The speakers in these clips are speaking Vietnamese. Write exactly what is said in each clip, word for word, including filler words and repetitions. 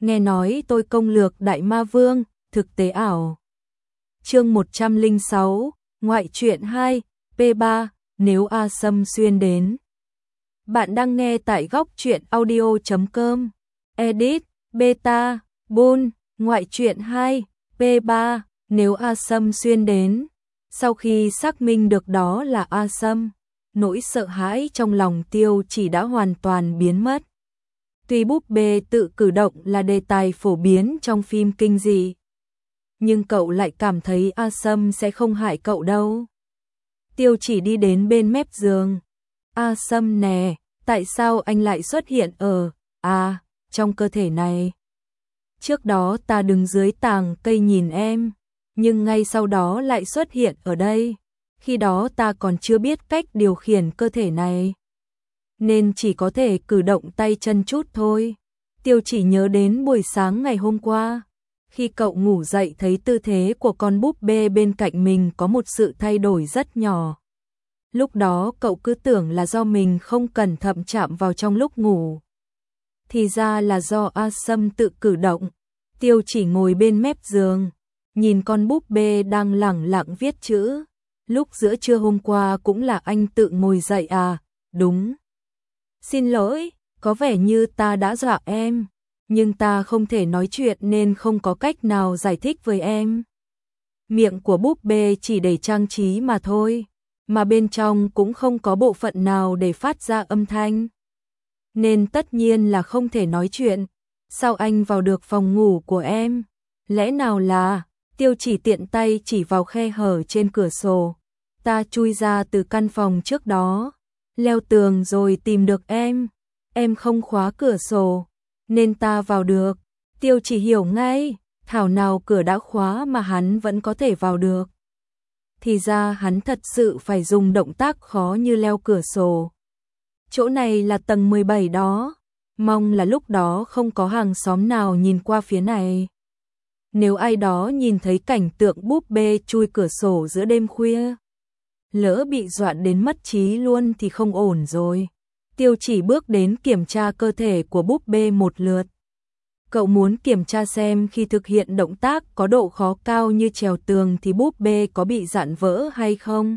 nghe nói tôi công lược Đại Ma Vương, thực tế ảo. Chương một trăm lẻ sáu, ngoại truyện hai, P ba, nếu A Sâm xuyên đến. Bạn đang nghe tại góc truyện audio chấm com. Edit, Beta, Bull, ngoại truyện hai, P ba, nếu A Sâm xuyên đến. Sau khi xác minh được đó là A Sâm, nỗi sợ hãi trong lòng Tiêu Chỉ đã hoàn toàn biến mất. Tuy búp bê tự cử động là đề tài phổ biến trong phim kinh dị, nhưng cậu lại cảm thấy A Sâm sẽ không hại cậu đâu. Tiêu Chỉ đi đến bên mép giường. A Sâm nè, tại sao anh lại xuất hiện ở, à, trong cơ thể này? Trước đó ta đứng dưới tàng cây nhìn em, nhưng ngay sau đó lại xuất hiện ở đây. Khi đó ta còn chưa biết cách điều khiển cơ thể này, nên chỉ có thể cử động tay chân chút thôi. Tiêu Chỉ nhớ đến buổi sáng ngày hôm qua, khi cậu ngủ dậy thấy tư thế của con búp bê bên cạnh mình có một sự thay đổi rất nhỏ. Lúc đó cậu cứ tưởng là do mình không cẩn thận chạm vào trong lúc ngủ. Thì ra là do A Sâm tự cử động. Tiêu Chỉ ngồi bên mép giường, nhìn con búp bê đang lẳng lặng viết chữ. Lúc giữa trưa hôm qua cũng là anh tự ngồi dậy à? Đúng. Xin lỗi, có vẻ như ta đã dọa em, nhưng ta không thể nói chuyện nên không có cách nào giải thích với em. Miệng của búp bê chỉ để trang trí mà thôi, mà bên trong cũng không có bộ phận nào để phát ra âm thanh, nên tất nhiên là không thể nói chuyện. Sao anh vào được phòng ngủ của em? Lẽ nào là... Tiêu Chỉ tiện tay chỉ vào khe hở trên cửa sổ. Ta chui ra từ căn phòng trước đó, leo tường rồi tìm được em. Em không khóa cửa sổ, nên ta vào được. Tiêu Chỉ hiểu ngay, thảo nào cửa đã khóa mà hắn vẫn có thể vào được. Thì ra hắn thật sự phải dùng động tác khó như leo cửa sổ. Chỗ này là tầng mười bảy đó, mong là lúc đó không có hàng xóm nào nhìn qua phía này. Nếu ai đó nhìn thấy cảnh tượng búp bê chui cửa sổ giữa đêm khuya, lỡ bị dọa đến mất trí luôn thì không ổn rồi. Tiêu Chỉ bước đến kiểm tra cơ thể của búp bê một lượt. Cậu muốn kiểm tra xem khi thực hiện động tác có độ khó cao như trèo tường thì búp bê có bị dạn vỡ hay không.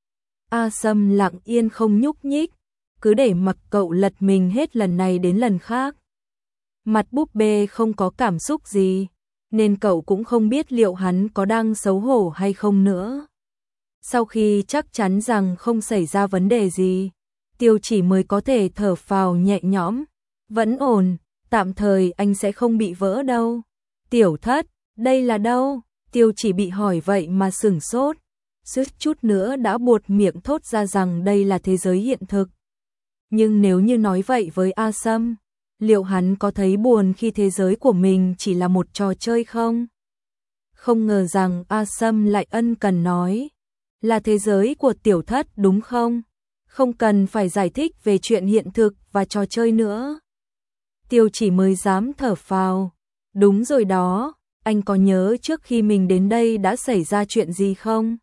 A Sâm lặng yên không nhúc nhích, cứ để mặc cậu lật mình hết lần này đến lần khác. Mặt búp bê không có cảm xúc gì, nên cậu cũng không biết liệu hắn có đang xấu hổ hay không nữa. Sau khi chắc chắn rằng không xảy ra vấn đề gì, Tiêu Chỉ mới có thể thở phào nhẹ nhõm. Vẫn ổn, tạm thời anh sẽ không bị vỡ đâu. Tiểu Thất, đây là đâu? Tiêu Chỉ bị hỏi vậy mà sửng sốt, suýt chút nữa đã buột miệng thốt ra rằng đây là thế giới hiện thực. Nhưng nếu như nói vậy với A Sâm, liệu hắn có thấy buồn khi thế giới của mình chỉ là một trò chơi không? Không ngờ rằng A Sâm lại ân cần nói, là thế giới của Tiểu Thất đúng không? Không cần phải giải thích về chuyện hiện thực và trò chơi nữa. Tiêu Chỉ mới dám thở phào. Đúng rồi đó, anh có nhớ trước khi mình đến đây đã xảy ra chuyện gì không?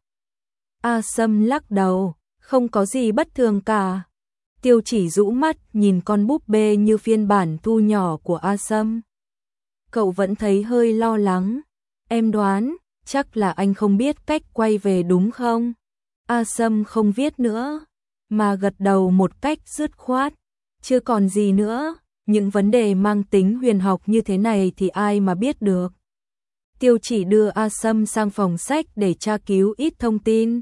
A Sâm lắc đầu, không có gì bất thường cả. Tiêu Chỉ rũ mắt nhìn con búp bê như phiên bản thu nhỏ của A Sâm. Cậu vẫn thấy hơi lo lắng. Em đoán, chắc là anh không biết cách quay về đúng không? A Sâm không viết nữa, mà gật đầu một cách dứt khoát. Chưa còn gì nữa, những vấn đề mang tính huyền học như thế này thì ai mà biết được. Tiêu Chỉ đưa A Sâm sang phòng sách để tra cứu ít thông tin.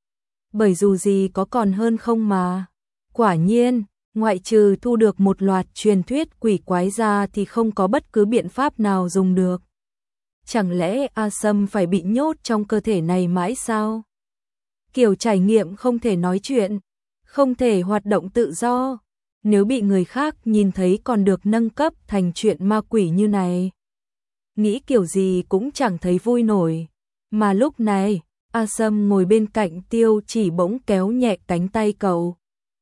Bởi dù gì có còn hơn không mà. Quả nhiên, ngoại trừ thu được một loạt truyền thuyết quỷ quái ra thì không có bất cứ biện pháp nào dùng được. Chẳng lẽ A Sâm phải bị nhốt trong cơ thể này mãi sao? Kiểu trải nghiệm không thể nói chuyện, không thể hoạt động tự do. Nếu bị người khác nhìn thấy còn được nâng cấp thành chuyện ma quỷ như này, nghĩ kiểu gì cũng chẳng thấy vui nổi. Mà lúc này, A Sâm ngồi bên cạnh Tiêu Chỉ bỗng kéo nhẹ cánh tay cậu,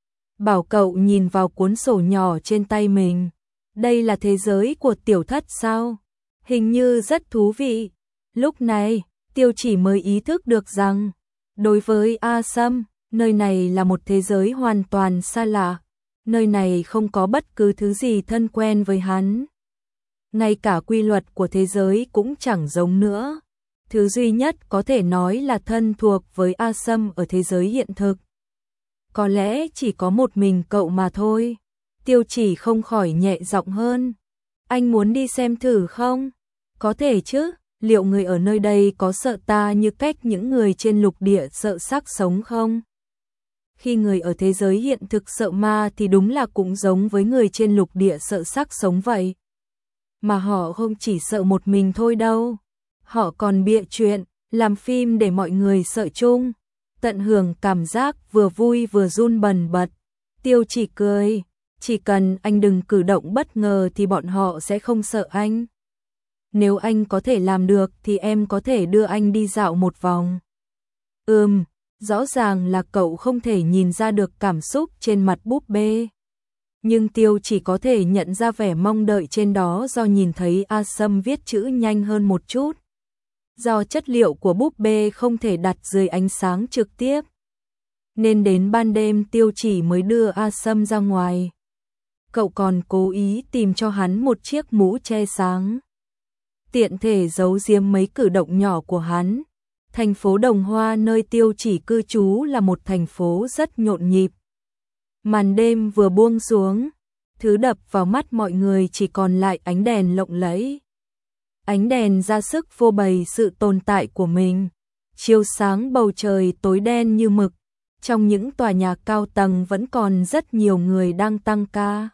bảo cậu nhìn vào cuốn sổ nhỏ trên tay mình. Đây là thế giới của Tiểu Thất sao? Hình như rất thú vị. Lúc này, Tiêu Chỉ mới ý thức được rằng, đối với A Sâm, nơi này là một thế giới hoàn toàn xa lạ. Nơi này không có bất cứ thứ gì thân quen với hắn. ngay cả quy luật của thế giới cũng chẳng giống nữa. Thứ duy nhất có thể nói là thân thuộc với A Sâm ở thế giới hiện thực. Có lẽ chỉ có một mình cậu mà thôi. Tiêu Chỉ không khỏi nhẹ giọng hơn. Anh muốn đi xem thử không? Có thể chứ, liệu người ở nơi đây có sợ ta như cách những người trên lục địa sợ xác sống không? Khi người ở thế giới hiện thực sợ ma thì đúng là cũng giống với người trên lục địa sợ xác sống vậy. Mà họ không chỉ sợ một mình thôi đâu. Họ còn bịa chuyện, làm phim để mọi người sợ chung. Tận hưởng cảm giác vừa vui vừa run bần bật. Tiêu Chỉ cười. Chỉ cần anh đừng cử động bất ngờ thì bọn họ sẽ không sợ anh. Nếu anh có thể làm được thì em có thể đưa anh đi dạo một vòng. Ừm, rõ ràng là cậu không thể nhìn ra được cảm xúc trên mặt búp bê. Nhưng Tiêu Chỉ có thể nhận ra vẻ mong đợi trên đó do nhìn thấy A Sâm viết chữ nhanh hơn một chút. Do chất liệu của búp bê không thể đặt dưới ánh sáng trực tiếp. Nên đến ban đêm Tiêu Chỉ mới đưa A Sâm ra ngoài. Cậu còn cố ý tìm cho hắn một chiếc mũ che sáng. Tiện thể giấu giếm mấy cử động nhỏ của hắn. Thành phố Đồng Hoa nơi Tiêu Chỉ cư trú là một thành phố rất nhộn nhịp. Màn đêm vừa buông xuống, thứ đập vào mắt mọi người chỉ còn lại ánh đèn lộng lẫy. Ánh đèn ra sức phô bày sự tồn tại của mình, chiếu sáng bầu trời tối đen như mực. Trong những tòa nhà cao tầng vẫn còn rất nhiều người đang tăng ca.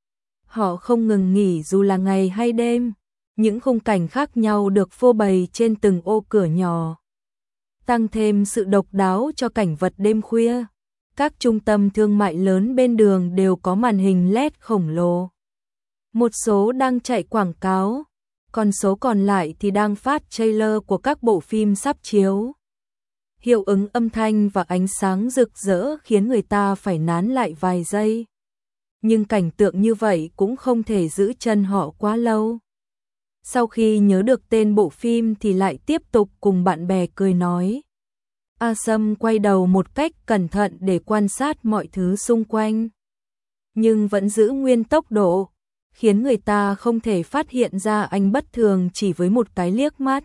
Họ không ngừng nghỉ dù là ngày hay đêm. Những khung cảnh khác nhau được phô bày trên từng ô cửa nhỏ, tăng thêm sự độc đáo cho cảnh vật đêm khuya. Các trung tâm thương mại lớn bên đường đều có màn hình led khổng lồ. Một số đang chạy quảng cáo, còn số còn lại thì đang phát trailer của các bộ phim sắp chiếu. Hiệu ứng âm thanh và ánh sáng rực rỡ khiến người ta phải nán lại vài giây. Nhưng cảnh tượng như vậy cũng không thể giữ chân họ quá lâu. Sau khi nhớ được tên bộ phim thì lại tiếp tục cùng bạn bè cười nói. A Sâm quay đầu một cách cẩn thận để quan sát mọi thứ xung quanh. Nhưng vẫn giữ nguyên tốc độ, khiến người ta không thể phát hiện ra anh bất thường chỉ với một cái liếc mắt.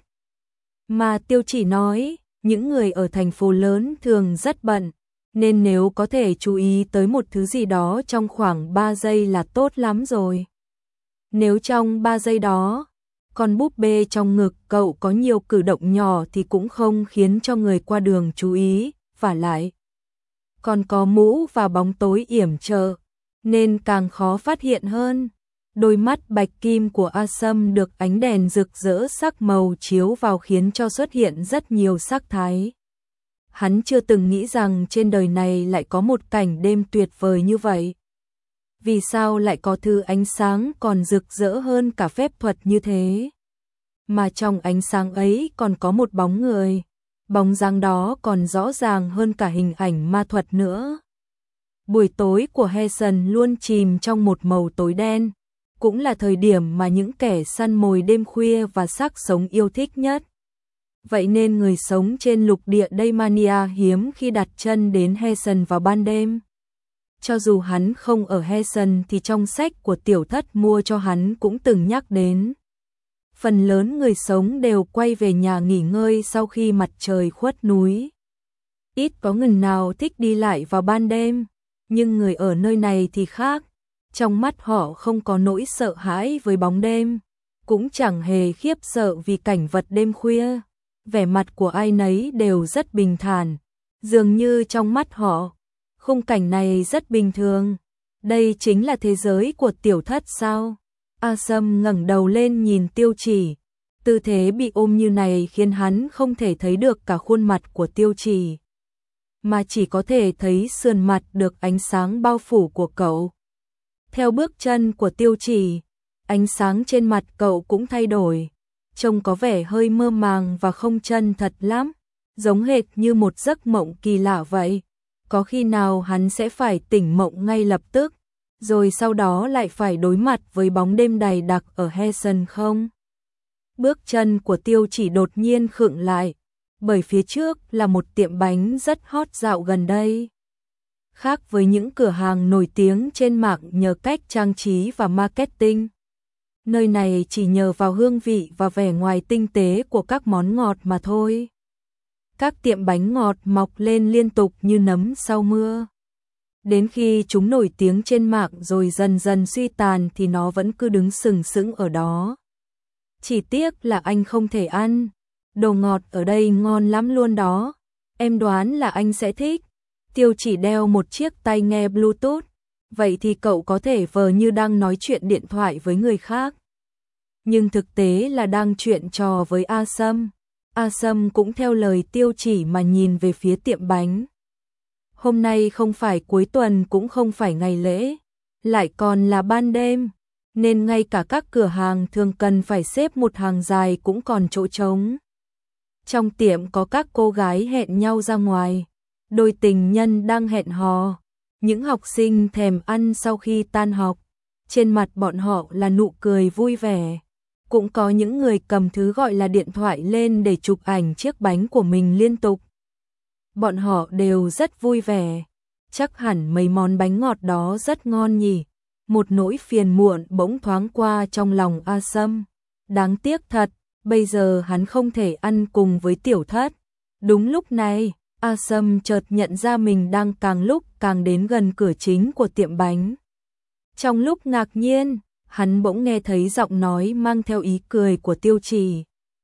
Mà Tiêu Chỉ nói, những người ở thành phố lớn thường rất bận, nên nếu có thể chú ý tới một thứ gì đó trong khoảng ba giây là tốt lắm rồi. Nếu trong ba giây đó, con búp bê trong ngực cậu có nhiều cử động nhỏ thì cũng không khiến cho người qua đường chú ý, vả lại. Còn có mũ và bóng tối yểm trợ, nên càng khó phát hiện hơn. Đôi mắt bạch kim của A Sâm được ánh đèn rực rỡ sắc màu chiếu vào khiến cho xuất hiện rất nhiều sắc thái. Hắn chưa từng nghĩ rằng trên đời này lại có một cảnh đêm tuyệt vời như vậy. Vì sao lại có thứ ánh sáng còn rực rỡ hơn cả phép thuật như thế? Mà trong ánh sáng ấy còn có một bóng người. Bóng dáng đó còn rõ ràng hơn cả hình ảnh ma thuật nữa. Buổi tối của Heason luôn chìm trong một màu tối đen. Cũng là thời điểm mà những kẻ săn mồi đêm khuya và xác sống yêu thích nhất. Vậy nên người sống trên lục địa Daymania hiếm khi đặt chân đến Heason vào ban đêm. Cho dù hắn không ở Heason thì trong sách của tiểu thất mua cho hắn cũng từng nhắc đến. Phần lớn người sống đều quay về nhà nghỉ ngơi sau khi mặt trời khuất núi. Ít có người nào thích đi lại vào ban đêm, nhưng người ở nơi này thì khác. Trong mắt họ không có nỗi sợ hãi với bóng đêm, cũng chẳng hề khiếp sợ vì cảnh vật đêm khuya. Vẻ mặt của ai nấy đều rất bình thản, dường như trong mắt họ, khung cảnh này rất bình thường. Đây chính là thế giới của tiểu thất sao? A Sâm ngẩng đầu lên nhìn Tiêu Chỉ. Tư thế bị ôm như này khiến hắn không thể thấy được cả khuôn mặt của Tiêu Chỉ, mà chỉ có thể thấy sườn mặt được ánh sáng bao phủ của cậu. Theo bước chân của Tiêu Chỉ, ánh sáng trên mặt cậu cũng thay đổi, trông có vẻ hơi mơ màng và không chân thật lắm, giống hệt như một giấc mộng kỳ lạ vậy. Có khi nào hắn sẽ phải tỉnh mộng ngay lập tức, rồi sau đó lại phải đối mặt với bóng đêm dày đặc ở Heason không? Bước chân của Tiêu Chỉ đột nhiên khựng lại, bởi phía trước là một tiệm bánh rất hot dạo gần đây. Khác với những cửa hàng nổi tiếng trên mạng nhờ cách trang trí và marketing, Nơi này chỉ nhờ vào hương vị và vẻ ngoài tinh tế của các món ngọt mà thôi. Các tiệm bánh ngọt mọc lên liên tục như nấm sau mưa. Đến khi chúng nổi tiếng trên mạng rồi dần dần suy tàn thì nó vẫn cứ đứng sừng sững ở đó. Chỉ tiếc là anh không thể ăn. Đồ ngọt ở đây ngon lắm luôn đó. Em đoán là anh sẽ thích. Tiêu Chỉ đeo một chiếc tai nghe Bluetooth. Vậy thì cậu có thể vờ như đang nói chuyện điện thoại với người khác. Nhưng thực tế là đang chuyện trò với A Sâm. A Sâm cũng theo lời Tiêu Chỉ mà nhìn về phía tiệm bánh. Hôm nay không phải cuối tuần cũng không phải ngày lễ, lại còn là ban đêm, nên ngay cả các cửa hàng thường cần phải xếp một hàng dài cũng còn chỗ trống. Trong tiệm có các cô gái hẹn nhau ra ngoài, đôi tình nhân đang hẹn hò, những học sinh thèm ăn sau khi tan học, trên mặt bọn họ là nụ cười vui vẻ. Cũng có những người cầm thứ gọi là điện thoại lên để chụp ảnh chiếc bánh của mình liên tục. Bọn họ đều rất vui vẻ. Chắc hẳn mấy món bánh ngọt đó rất ngon nhỉ. Một nỗi phiền muộn bỗng thoáng qua trong lòng A Sâm. Đáng tiếc thật, bây giờ hắn không thể ăn cùng với Tiểu Thất. Đúng lúc này, A Sâm chợt nhận ra mình đang càng lúc càng đến gần cửa chính của tiệm bánh. Trong lúc ngạc nhiên, hắn bỗng nghe thấy giọng nói mang theo ý cười của Tiêu Chỉ.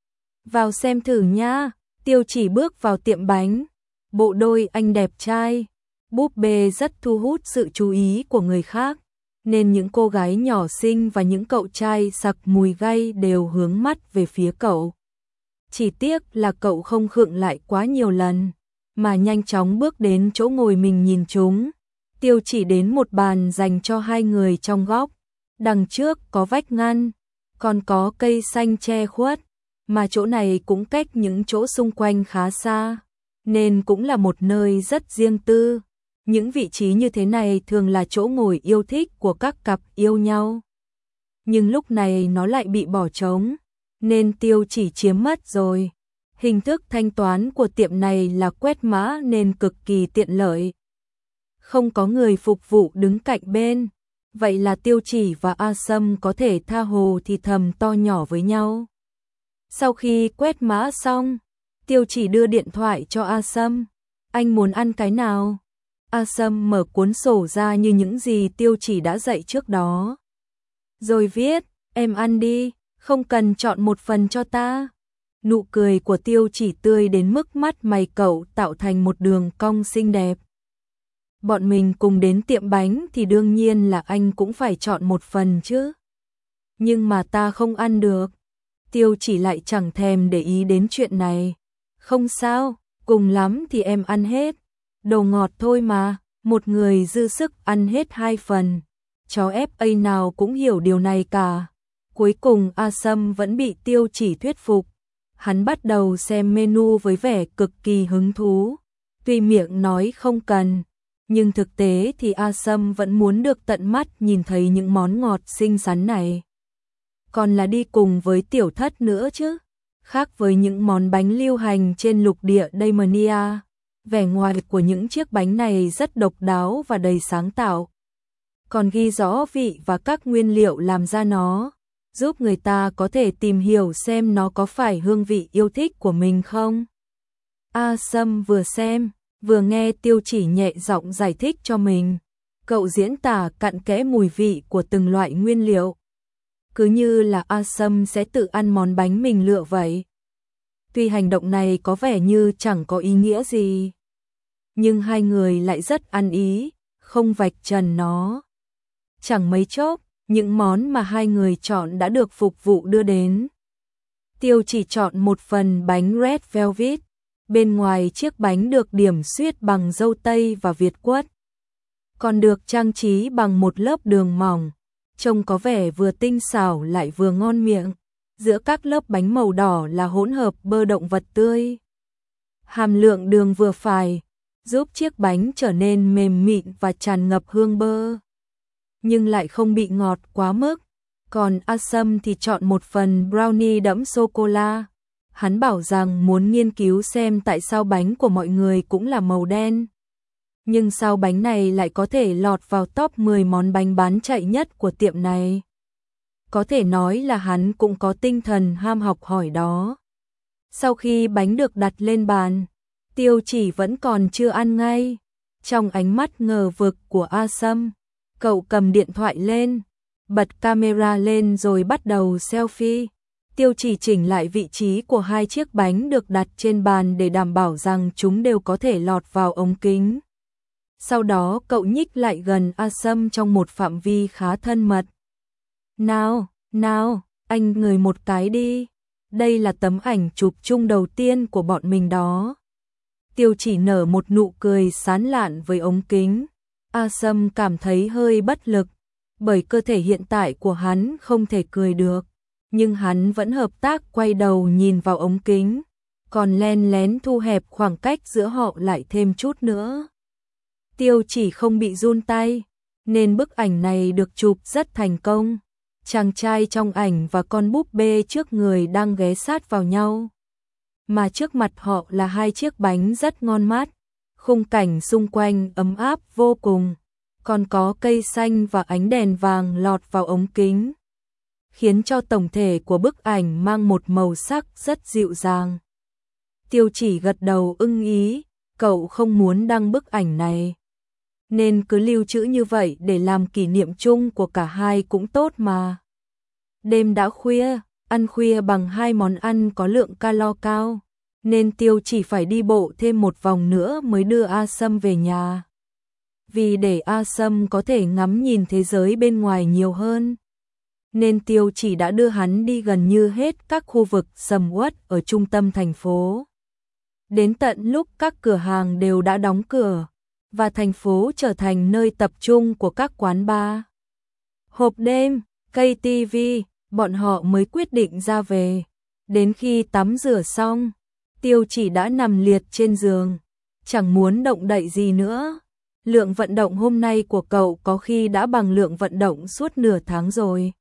Vào xem thử nha. Tiêu Chỉ bước vào tiệm bánh. Bộ đôi anh đẹp trai, búp bê rất thu hút sự chú ý của người khác, nên những cô gái nhỏ xinh và những cậu trai sặc mùi gay đều hướng mắt về phía cậu. Chỉ tiếc là cậu không khựng lại quá nhiều lần, mà nhanh chóng bước đến chỗ ngồi mình nhìn chúng. Tiêu Chỉ đến một bàn dành cho hai người trong góc. Đằng trước có vách ngăn, còn có cây xanh che khuất, mà chỗ này cũng cách những chỗ xung quanh khá xa, nên cũng là một nơi rất riêng tư. Những vị trí như thế này thường là chỗ ngồi yêu thích của các cặp yêu nhau. Nhưng lúc này nó lại bị bỏ trống, nên Tiêu Chỉ chiếm mất rồi. Hình thức thanh toán của tiệm này là quét mã nên cực kỳ tiện lợi. Không có người phục vụ đứng cạnh bên. Vậy là Tiêu Chỉ và A Sâm có thể tha hồ thì thầm to nhỏ với nhau. Sau khi quét mã xong, Tiêu Chỉ đưa điện thoại cho A Sâm. Anh muốn ăn cái nào? A Sâm mở cuốn sổ ra như những gì Tiêu Chỉ đã dạy trước đó. Rồi viết, em ăn đi, không cần chọn một phần cho ta. Nụ cười của Tiêu Chỉ tươi đến mức mắt mày cậu tạo thành một đường cong xinh đẹp. Bọn mình cùng đến tiệm bánh thì đương nhiên là anh cũng phải chọn một phần chứ. Nhưng mà ta không ăn được. Tiêu Chỉ lại chẳng thèm để ý đến chuyện này. Không sao, cùng lắm thì em ăn hết. Đồ ngọt thôi mà, một người dư sức ăn hết hai phần. Chó ép a nào cũng hiểu điều này cả. Cuối cùng A Sâm vẫn bị Tiêu Chỉ thuyết phục. Hắn bắt đầu xem menu với vẻ cực kỳ hứng thú. Tuy miệng nói không cần, nhưng thực tế thì A Sâm vẫn muốn được tận mắt nhìn thấy những món ngọt xinh xắn này. Còn là đi cùng với Tiểu Thất nữa chứ. Khác với những món bánh lưu hành trên lục địa Daimonia, vẻ ngoài của những chiếc bánh này rất độc đáo và đầy sáng tạo. Còn ghi rõ vị và các nguyên liệu làm ra nó, giúp người ta có thể tìm hiểu xem nó có phải hương vị yêu thích của mình không. A Sâm vừa xem, vừa nghe Tiêu Chỉ nhẹ giọng giải thích cho mình. Cậu diễn tả cặn kẽ mùi vị của từng loại nguyên liệu. Cứ như là A Sâm sẽ tự ăn món bánh mình lựa vậy. Tuy hành động này có vẻ như chẳng có ý nghĩa gì, nhưng hai người lại rất ăn ý, không vạch trần nó. Chẳng mấy chốc, những món mà hai người chọn đã được phục vụ đưa đến. Tiêu Chỉ chọn một phần bánh Red Velvet. Bên ngoài chiếc bánh được điểm xuyết bằng dâu tây và việt quất, còn được trang trí bằng một lớp đường mỏng, trông có vẻ vừa tinh xảo lại vừa ngon miệng. Giữa các lớp bánh màu đỏ là hỗn hợp bơ động vật tươi. Hàm lượng đường vừa phải, giúp chiếc bánh trở nên mềm mịn và tràn ngập hương bơ, nhưng lại không bị ngọt quá mức. Còn A Sâm thì chọn một phần brownie đẫm sô-cô-la. Hắn bảo rằng muốn nghiên cứu xem tại sao bánh của mọi người cũng là màu đen. Nhưng sao bánh này lại có thể lọt vào top mười món bánh bán chạy nhất của tiệm này? có thể nói là hắn cũng có tinh thần ham học hỏi đó. Sau khi bánh được đặt lên bàn, Tiêu Chỉ vẫn còn chưa ăn ngay. Trong ánh mắt ngờ vực của A Sâm, cậu cầm điện thoại lên, bật camera lên rồi bắt đầu selfie. Tiêu Chỉ chỉnh lại vị trí của hai chiếc bánh được đặt trên bàn để đảm bảo rằng chúng đều có thể lọt vào ống kính. Sau đó cậu nhích lại gần A Sâm trong một phạm vi khá thân mật. Nào, nào, anh ngửi một cái đi. Đây là tấm ảnh chụp chung đầu tiên của bọn mình đó. Tiêu Chỉ nở một nụ cười sán lạn với ống kính. A Sâm cảm thấy hơi bất lực, bởi cơ thể hiện tại của hắn không thể cười được. Nhưng hắn vẫn hợp tác quay đầu nhìn vào ống kính, còn len lén thu hẹp khoảng cách giữa họ lại thêm chút nữa. Tiêu Chỉ không bị run tay, nên bức ảnh này được chụp rất thành công. Chàng trai trong ảnh và con búp bê trước người đang ghé sát vào nhau. Mà trước mặt họ là hai chiếc bánh rất ngon mát, khung cảnh xung quanh ấm áp vô cùng, còn có cây xanh và ánh đèn vàng lọt vào ống kính, khiến cho tổng thể của bức ảnh mang một màu sắc rất dịu dàng. Tiêu Chỉ gật đầu ưng ý, cậu không muốn đăng bức ảnh này, nên cứ lưu trữ như vậy để làm kỷ niệm chung của cả hai cũng tốt mà. Đêm đã khuya, ăn khuya bằng hai món ăn có lượng calo cao, nên Tiêu Chỉ phải đi bộ thêm một vòng nữa mới đưa A Sâm về nhà. Vì để A Sâm có thể ngắm nhìn thế giới bên ngoài nhiều hơn, nên Tiêu Chỉ đã đưa hắn đi gần như hết các khu vực sầm uất ở trung tâm thành phố. Đến tận lúc các cửa hàng đều đã đóng cửa, và thành phố trở thành nơi tập trung của các quán bar, hộp đêm, cây tivi, bọn họ mới quyết định ra về. Đến khi tắm rửa xong, Tiêu Chỉ đã nằm liệt trên giường, chẳng muốn động đậy gì nữa. Lượng vận động hôm nay của cậu có khi đã bằng lượng vận động suốt nửa tháng rồi,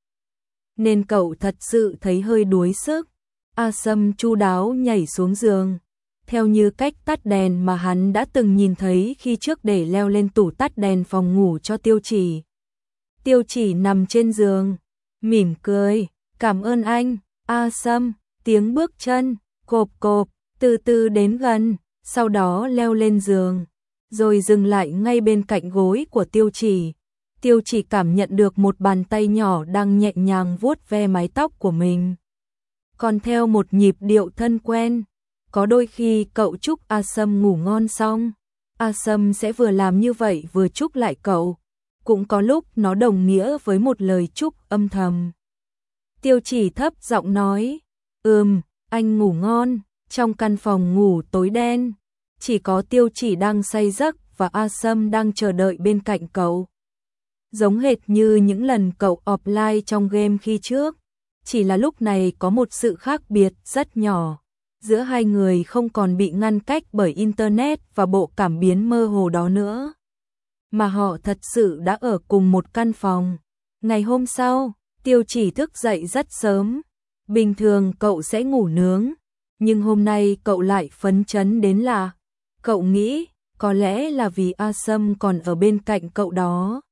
nên cậu thật sự thấy hơi đuối sức. A Sâm chu đáo nhảy xuống giường, theo như cách tắt đèn mà hắn đã từng nhìn thấy khi trước để leo lên tủ tắt đèn phòng ngủ cho Tiêu Chỉ. Tiêu Chỉ nằm trên giường, mỉm cười, cảm ơn anh, A Sâm. Tiếng bước chân, cộp cộp, từ từ đến gần, sau đó leo lên giường, rồi dừng lại ngay bên cạnh gối của Tiêu Chỉ. Tiêu Chỉ cảm nhận được một bàn tay nhỏ đang nhẹ nhàng vuốt ve mái tóc của mình, còn theo một nhịp điệu thân quen. Có đôi khi cậu chúc A Sâm ngủ ngon xong, A Sâm sẽ vừa làm như vậy vừa chúc lại cậu. Cũng có lúc nó đồng nghĩa với một lời chúc âm thầm. Tiêu Chỉ thấp giọng nói, ừm, anh ngủ ngon. Trong căn phòng ngủ tối đen, chỉ có Tiêu Chỉ đang say giấc và A Sâm đang chờ đợi bên cạnh cậu. Giống hệt như những lần cậu offline trong game khi trước, chỉ là lúc này có một sự khác biệt rất nhỏ. Giữa hai người không còn bị ngăn cách bởi Internet và bộ cảm biến mơ hồ đó nữa, mà họ thật sự đã ở cùng một căn phòng. Ngày hôm sau, Tiêu Chỉ thức dậy rất sớm. Bình thường cậu sẽ ngủ nướng, nhưng hôm nay cậu lại phấn chấn đến lạ. Cậu nghĩ, có lẽ là vì A Sâm còn ở bên cạnh cậu đó.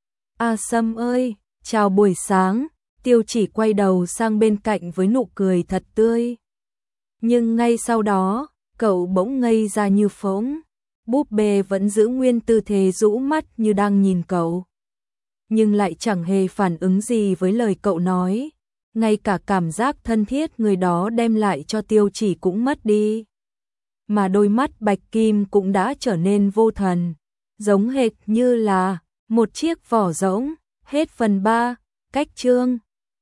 A Sâm ơi, chào buổi sáng. Tiêu Chỉ quay đầu sang bên cạnh với nụ cười thật tươi. Nhưng ngay sau đó, cậu bỗng ngây ra như phỗng. Búp bê vẫn giữ nguyên tư thế rũ mắt như đang nhìn cậu, nhưng lại chẳng hề phản ứng gì với lời cậu nói. Ngay cả cảm giác thân thiết người đó đem lại cho Tiêu Chỉ cũng mất đi. Mà đôi mắt bạch kim cũng đã trở nên vô thần, giống hệt như là một chiếc vỏ rỗng. Hết phần ba, cách chương.